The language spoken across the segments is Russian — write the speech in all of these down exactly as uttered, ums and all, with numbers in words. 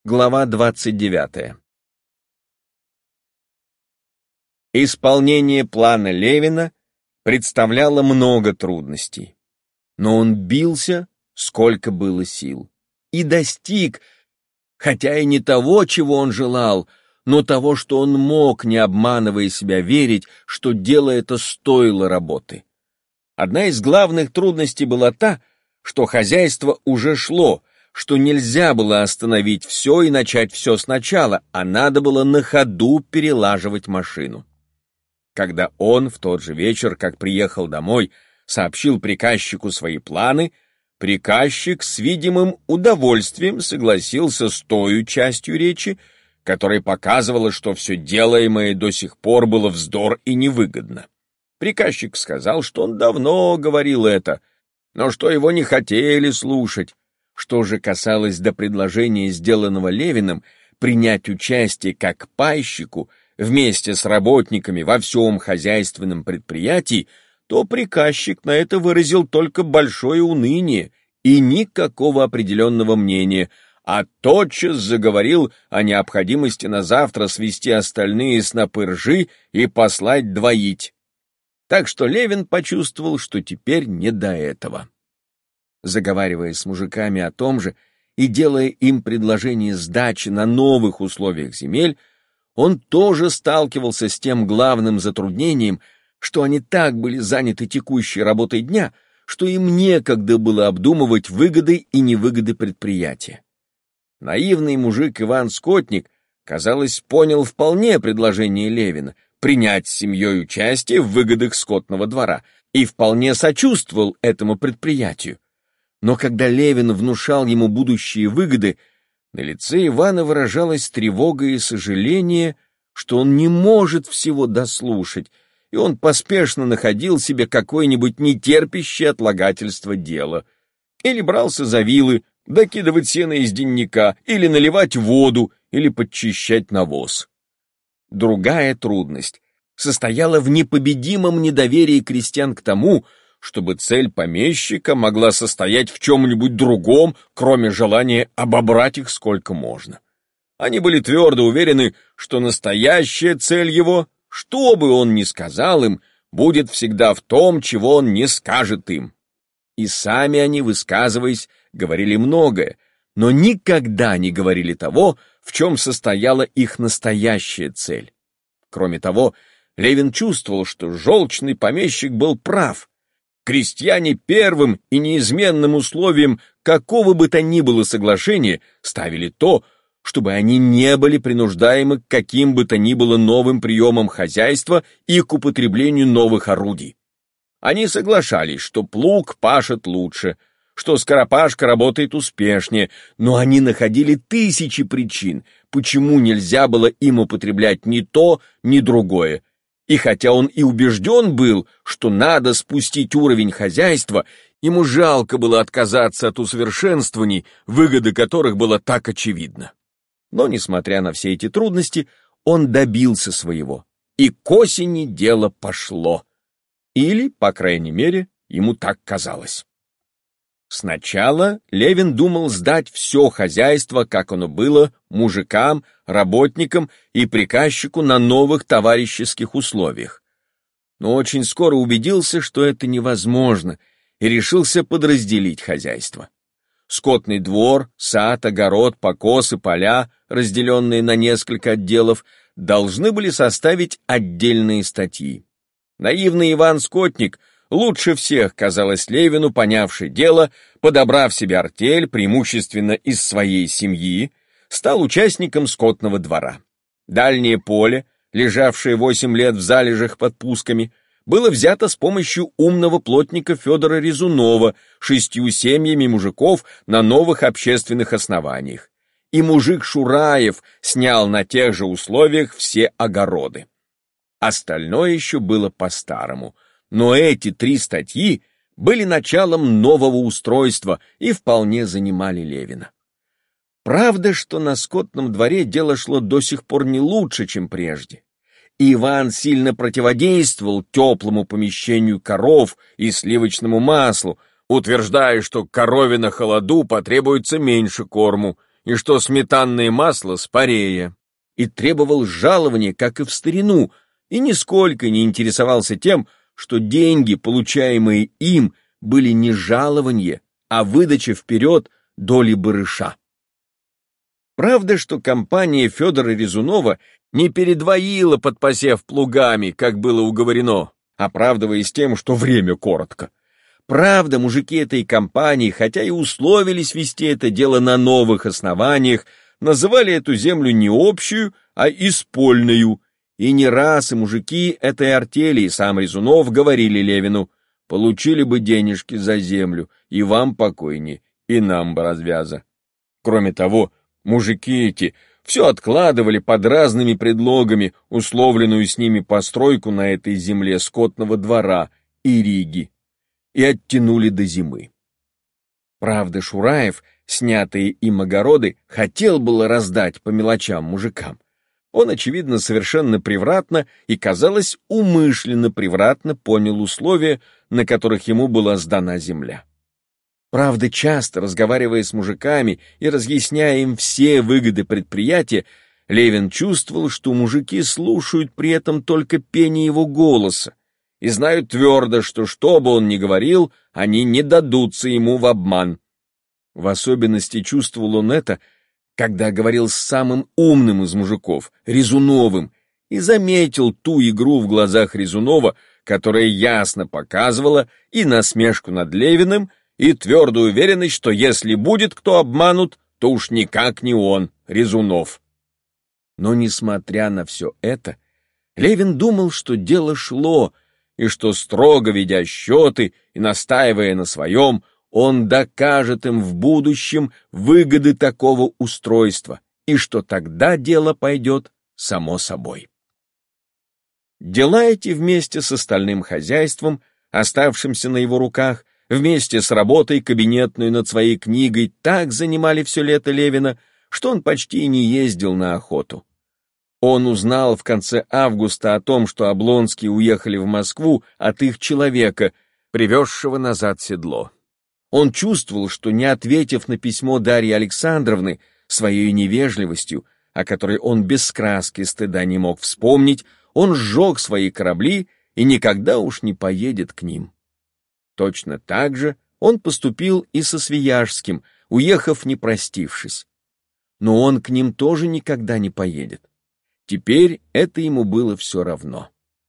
Глава двадцать девятая. Исполнение плана Левина представляло много трудностей, но он бился, сколько было сил, и достиг, хотя и не того, чего он желал, но того, что он мог, не обманывая себя, верить, что дело это стоило работы. Одна из главных трудностей была та, что хозяйство уже шло, что нельзя было остановить все и начать все сначала, а надо было на ходу перелаживать машину. Когда он в тот же вечер, как приехал домой, сообщил приказчику свои планы, приказчик с видимым удовольствием согласился с той частью речи, которая показывала, что все делаемое до сих пор было вздор и невыгодно. Приказчик сказал, что он давно говорил это, но что его не хотели слушать. Что же касалось до предложения, сделанного Левиным, принять участие как пайщику вместе с работниками во всем хозяйственном предприятии, то приказчик на это выразил только большое уныние и никакого определенного мнения, а тотчас заговорил о необходимости на завтра свести остальные снопы ржи и послать двоить. Так что Левин почувствовал, что теперь не до этого. Заговаривая с мужиками о том же и делая им предложение сдачи на новых условиях земель, он тоже сталкивался с тем главным затруднением, что они так были заняты текущей работой дня, что им некогда было обдумывать выгоды и невыгоды предприятия. Наивный мужик Иван Скотник, казалось, понял вполне предложение Левина принять с семьей участие в выгодах скотного двора и вполне сочувствовал этому предприятию. Но когда Левин внушал ему будущие выгоды, на лице Ивана выражалась тревога и сожаление, что он не может всего дослушать, и он поспешно находил себе какое-нибудь нетерпящее отлагательство дело. Или брался за вилы, докидывать сено из денника, или наливать воду, или подчищать навоз. Другая трудность состояла в непобедимом недоверии крестьян к тому, чтобы цель помещика могла состоять в чем-нибудь другом, кроме желания обобрать их сколько можно. Они были твердо уверены, что настоящая цель его, что бы он ни сказал им, будет всегда в том, чего он не скажет им. И сами они, высказываясь, говорили многое, но никогда не говорили того, в чем состояла их настоящая цель. Кроме того, Левин чувствовал, что желчный помещик был прав. Крестьяне первым и неизменным условием какого бы то ни было соглашения ставили то, чтобы они не были принуждаемы к каким бы то ни было новым приемам хозяйства и к употреблению новых орудий. Они соглашались, что плуг пашет лучше, что скоропашка работает успешнее, но они находили тысячи причин, почему нельзя было им употреблять ни то, ни другое. И хотя он и убежден был, что надо спустить уровень хозяйства, ему жалко было отказаться от усовершенствований, выгоды которых было так очевидно. Но, несмотря на все эти трудности, он добился своего, и к осени дело пошло. Или, по крайней мере, ему так казалось. Сначала Левин думал сдать все хозяйство, как оно было, мужикам, работникам и приказчику на новых товарищеских условиях. Но очень скоро убедился, что это невозможно, и решился подразделить хозяйство. Скотный двор, сад, огород, покос и поля, разделенные на несколько отделов, должны были составить отдельные статьи. Наивный Иван Скотник, лучше всех, казалось Левину, понявший дело, подобрав себе артель, преимущественно из своей семьи, стал участником скотного двора. Дальнее поле, лежавшее восемь лет в залежах под Пусками, было взято с помощью умного плотника Федора Резунова шестью семьями мужиков на новых общественных основаниях, и мужик Шураев снял на тех же условиях все огороды. Остальное еще было по-старому, но эти три статьи были началом нового устройства и вполне занимали Левина. Правда, что на скотном дворе дело шло до сих пор не лучше, чем прежде. Иван сильно противодействовал теплому помещению коров и сливочному маслу, утверждая, что корове на холоду потребуется меньше корму, и что сметанное масло спорее, и требовал жалования, как и в старину, и нисколько не интересовался тем, что деньги, получаемые им, были не жалование, а выдача вперед доли барыша. Правда, что компания Федора Резунова не передвоила под посев плугами, как было уговорено, оправдываясь тем, что время коротко. Правда, мужики этой компании, хотя и условились вести это дело на новых основаниях, называли эту землю не общую, а испольную, и не раз и мужики этой артели, и сам Резунов говорили Левину: получили бы денежки за землю, и вам покойнее, и нам бы развяза. Кроме того, мужики эти все откладывали под разными предлогами условленную с ними постройку на этой земле скотного двора и риги, и оттянули до зимы. Правда, Шураев снятые им огороды хотел было раздать по мелочам мужикам. Он, очевидно, совершенно превратно и, казалось, умышленно превратно понял условия, на которых ему была сдана земля. Правда, часто, разговаривая с мужиками и разъясняя им все выгоды предприятия, Левин чувствовал, что мужики слушают при этом только пение его голоса и знают твердо, что что бы он ни говорил, они не дадутся ему в обман. В особенности чувствовал он это, когда говорил с самым умным из мужиков, Резуновым, и заметил ту игру в глазах Резунова, которая ясно показывала и насмешку над Левиным, и твердую уверенность, что если будет кто обманут, то уж никак не он, Резунов. Но, несмотря на все это, Левин думал, что дело шло, и что, строго ведя счеты и настаивая на своем, он докажет им в будущем выгоды такого устройства, и что тогда дело пойдет само собой. Дела эти вместе с остальным хозяйством, оставшимся на его руках, вместе с работой кабинетной над своей книгой так занимали все лето Левина, что он почти не ездил на охоту. Он узнал в конце августа о том, что Облонские уехали в Москву от их человека, привезшего назад седло. Он чувствовал, что, не ответив на письмо Дарьи Александровны своей невежливостью, о которой он без краски стыда не мог вспомнить, он сжег свои корабли и никогда уж не поедет к ним. Точно так же он поступил и со Свияжским, уехав не простившись. Но он к ним тоже никогда не поедет. Теперь это ему было все равно.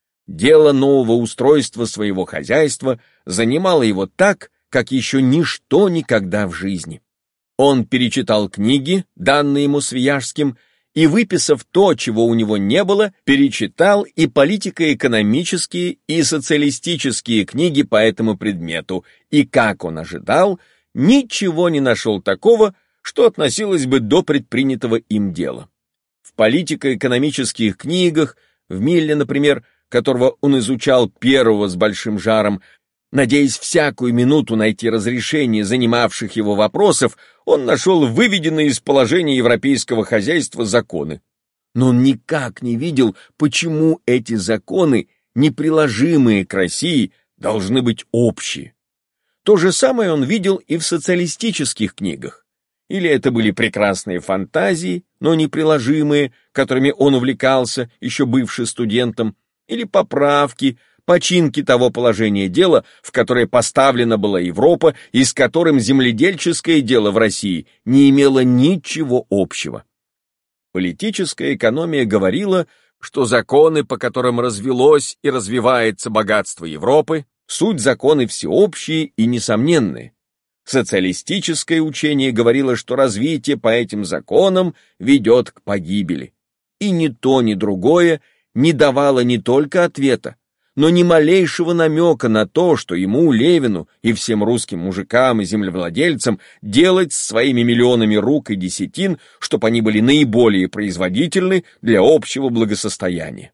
Дело нового устройства своего хозяйства занимало его так, как еще ничто никогда в жизни. Он перечитал книги, данные ему Свияжским, и, выписав то, чего у него не было, перечитал и политико-экономические, и социалистические книги по этому предмету, и, как он ожидал, ничего не нашел такого, что относилось бы до предпринятого им дела. В политико-экономических книгах, в Милле, например, которого он изучал первого с большим жаром, надеясь всякую минуту найти разрешение занимавших его вопросов, он нашел выведенные из положения европейского хозяйства законы. Но он никак не видел, почему эти законы, неприложимые к России, должны быть общие. То же самое он видел и в социалистических книгах. Или это были прекрасные фантазии, но неприложимые, которыми он увлекался, еще бывший студентом, или поправки, починки того положения дела, в которое поставлена была Европа и с которым земледельческое дело в России не имело ничего общего. Политическая экономия говорила, что законы, по которым развелось и развивается богатство Европы, суть законы всеобщие и несомненные. Социалистическое учение говорило, что развитие по этим законам ведет к погибели. И ни то, ни другое не давало не только ответа, но ни малейшего намека на то, что ему, Левину и всем русским мужикам и землевладельцам делать с своими миллионами рук и десятин, чтобы они были наиболее производительны для общего благосостояния.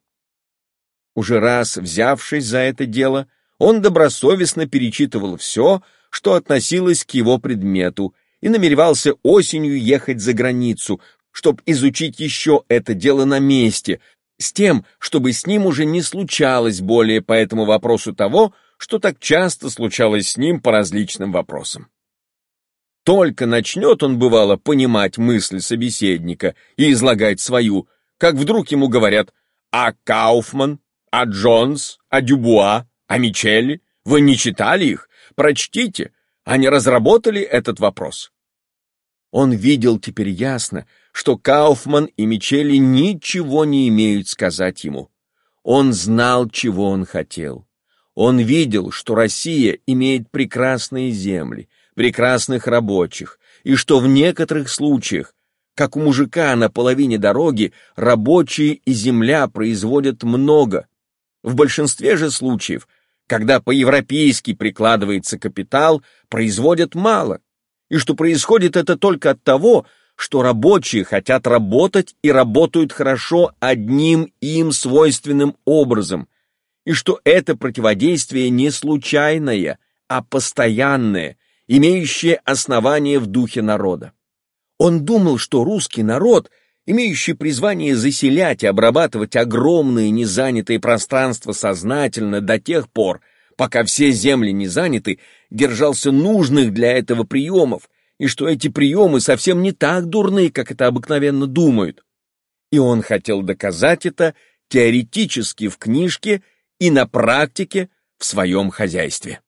Уже раз взявшись за это дело, он добросовестно перечитывал все, что относилось к его предмету, и намеревался осенью ехать за границу, чтобы изучить еще это дело на месте, с тем, чтобы с ним уже не случалось более по этому вопросу того, что так часто случалось с ним по различным вопросам. Только начнет он, бывало, понимать мысль собеседника и излагать свою, как вдруг ему говорят: «А Кауфман? А Джонс? А Дюбуа? А Мичели? Вы не читали их? Прочтите, они разработали этот вопрос». Он видел теперь ясно, что Кауфман и Мичели ничего не имеют сказать ему. Он знал, чего он хотел. Он видел, что Россия имеет прекрасные земли, прекрасных рабочих, и что в некоторых случаях, как у мужика на половине дороги, рабочие и земля производят много. В большинстве же случаев, когда по-европейски прикладывается капитал, производят мало, и что происходит это только от того, что рабочие хотят работать и работают хорошо одним им свойственным образом, и что это противодействие не случайное, а постоянное, имеющее основание в духе народа. Он думал, что русский народ, имеющий призвание заселять и обрабатывать огромные незанятые пространства сознательно до тех пор, пока все земли не заняты, держался нужных для этого приемов, и что эти приемы совсем не так дурны, как это обыкновенно думают. И он хотел доказать это теоретически в книжке и на практике в своем хозяйстве.